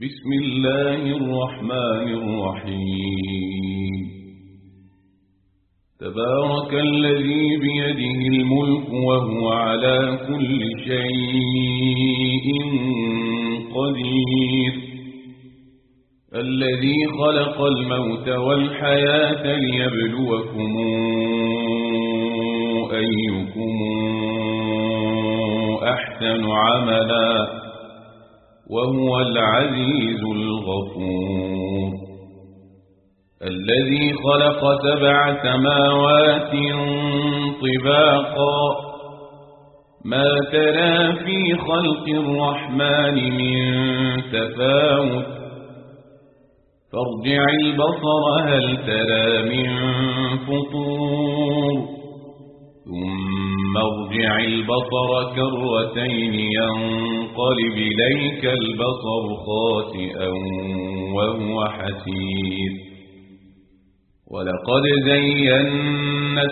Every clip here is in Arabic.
بسم الله الرحمن الرحيم تبارك الذي بيده الملك وهو على كل شيء قدير الذي خلق الموت والحياة ليبلوكم أيكم أحسن عملا وهو العزيز الغفور الذي خلق 7 سماوات طباقا ما ترى في خلق الرحمن من تفاوت فارجع البصر هل ترى من فطور ثم ارجع البصر كرتين ينقلب إليك البصر خاسئا وهو حسير ولقد زينا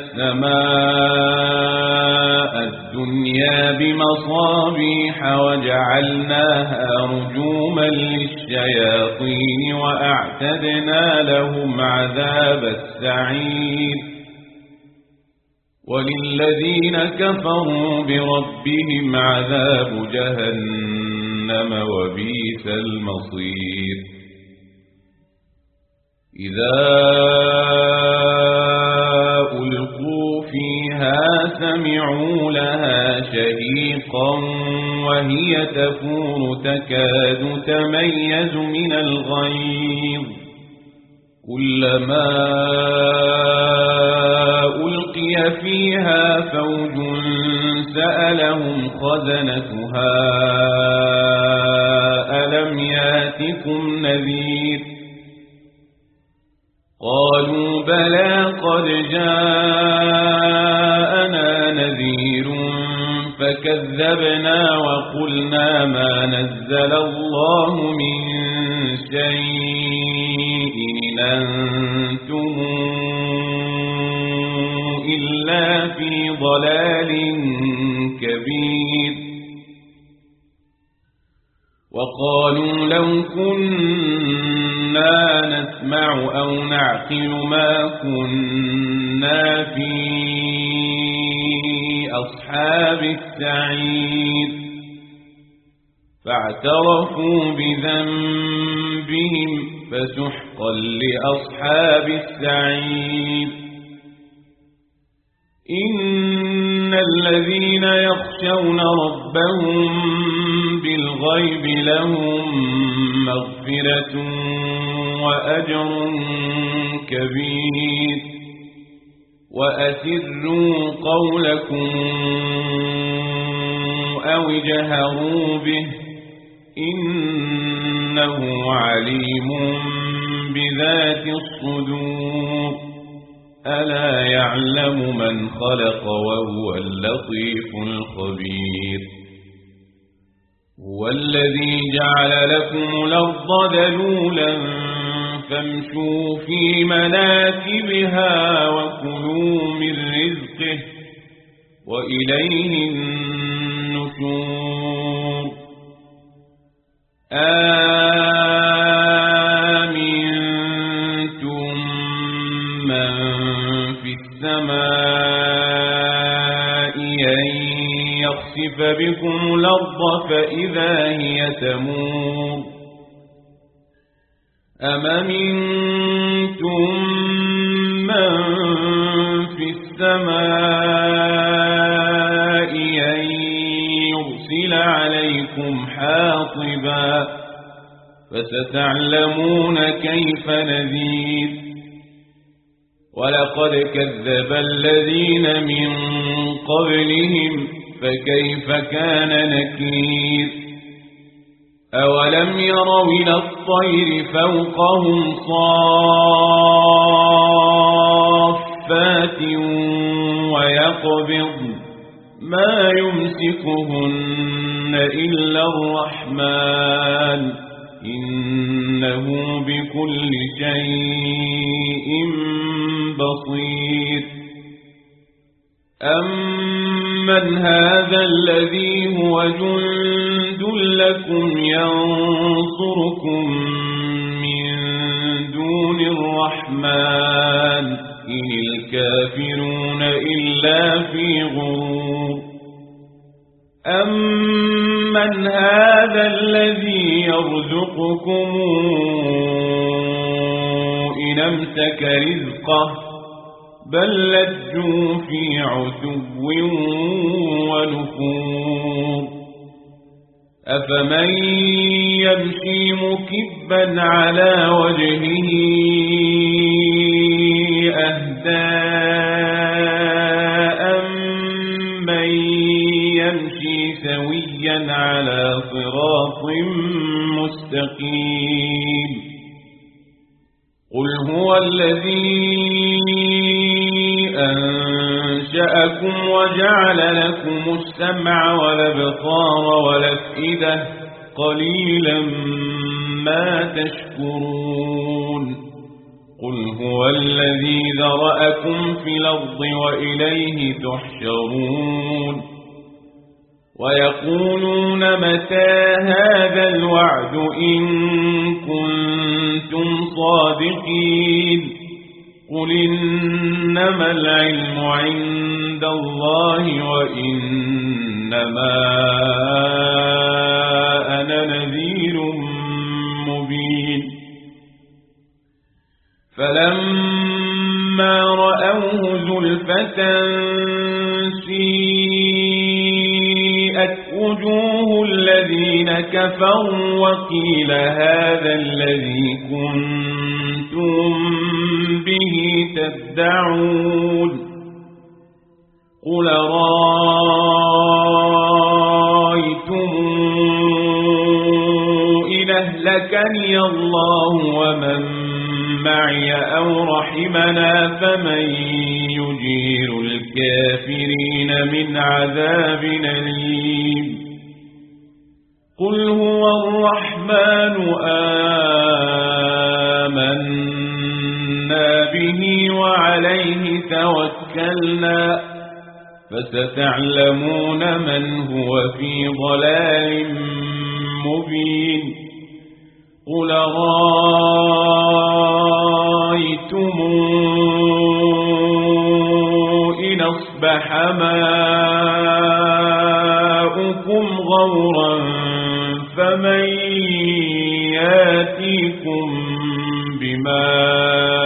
السماء الدنيا بمصابيح وجعلناها رجوما للشياطين وأعتدنا لهم عذاب السعير وللذين كفروا بربهم عذاب جهنم وبئس المصير إذا ألقوا فيها سمعوا لها شهيقا وهي تفور تكاد تميز من الغيظ كلما ألقي فيها فوج سألهم خزنتها ألم ياتكم نذير قالوا بلى قد جاءنا نذير فكذبنا وقلنا ما نزل الله من شيء إن أنتم إلا في ضلال كبير وقالوا لو كنا نسمع أو نعقل ما كنا في أصحاب السعير فاعترفوا بذنبهم فسحقا لأصحاب السعير إن الذين يخشون ربهم بالغيب لهم مغفرة وأجر كبير وأسروا قولكم أو اجهروا به إنه عليم بذات الصدور ألا يعلم من خلق وهو اللطيف الخبير هو الذي جعل لكم الأرض ذلولا فامشوا في مناكبها وكلوا من رزقه وإليه النشور آمنتم من في السماء أن يخسف بكم الأرض فإذا هي تمور أم أمنتم من في السماء أن يرسل عليكم حاصبا فستعلمون كيف نذير ولقد كذب الذين من قبلهم فكيف كان نكير أولم يروا إلى الطير فوقهم صافات ويقبضن ما يمسكهن إلا الرحمن إنه بكل شيء بصير أمن أَمَّنْ هَذَا الَّذِي هُوَ جُندٌ لَكُمْ يَنصُرُكُم مِّن دُونِ الرَّحْمَنِ إِنِ الْكَافِرُونَ إِلَّا فِي غُرُورٍ أَمَّنْ هَذَا الَّذِي يَرْزُقُكُمْ إِنْ أَمْسَكَ رِزْقَهُ بل لجوا في عتو ونفور أفمن يمشي مكبا على وجهه أهدى أمن يمشي سويا على صراط مستقيم قل هو الذي أنشأكم وجعل لكم السمع والأبصار والأفئدة قليلا ما تشكرون قل هو الذي ذرأكم في الأرض وإليه تحشرون ويقولون متى هذا الوعد إن كنتم صادقين قل إنما العلم عند الله وإنما أنا نذير مبين فلما رأوه زلفة سيئت وجوه الذين كفروا وقيل هذا الذي كنتم به تدعون قل رأيتم إن أهلكني الله ومن معي أو رحمنا فمن يجير الكافرين من عذاب أليم قل هو الرحمن آمنا به وعليه توكلنا فستعلمون من هو في ضلال مبين قل رأيتم إن أصبح ماؤكم غورا فمن ياتيكم بماء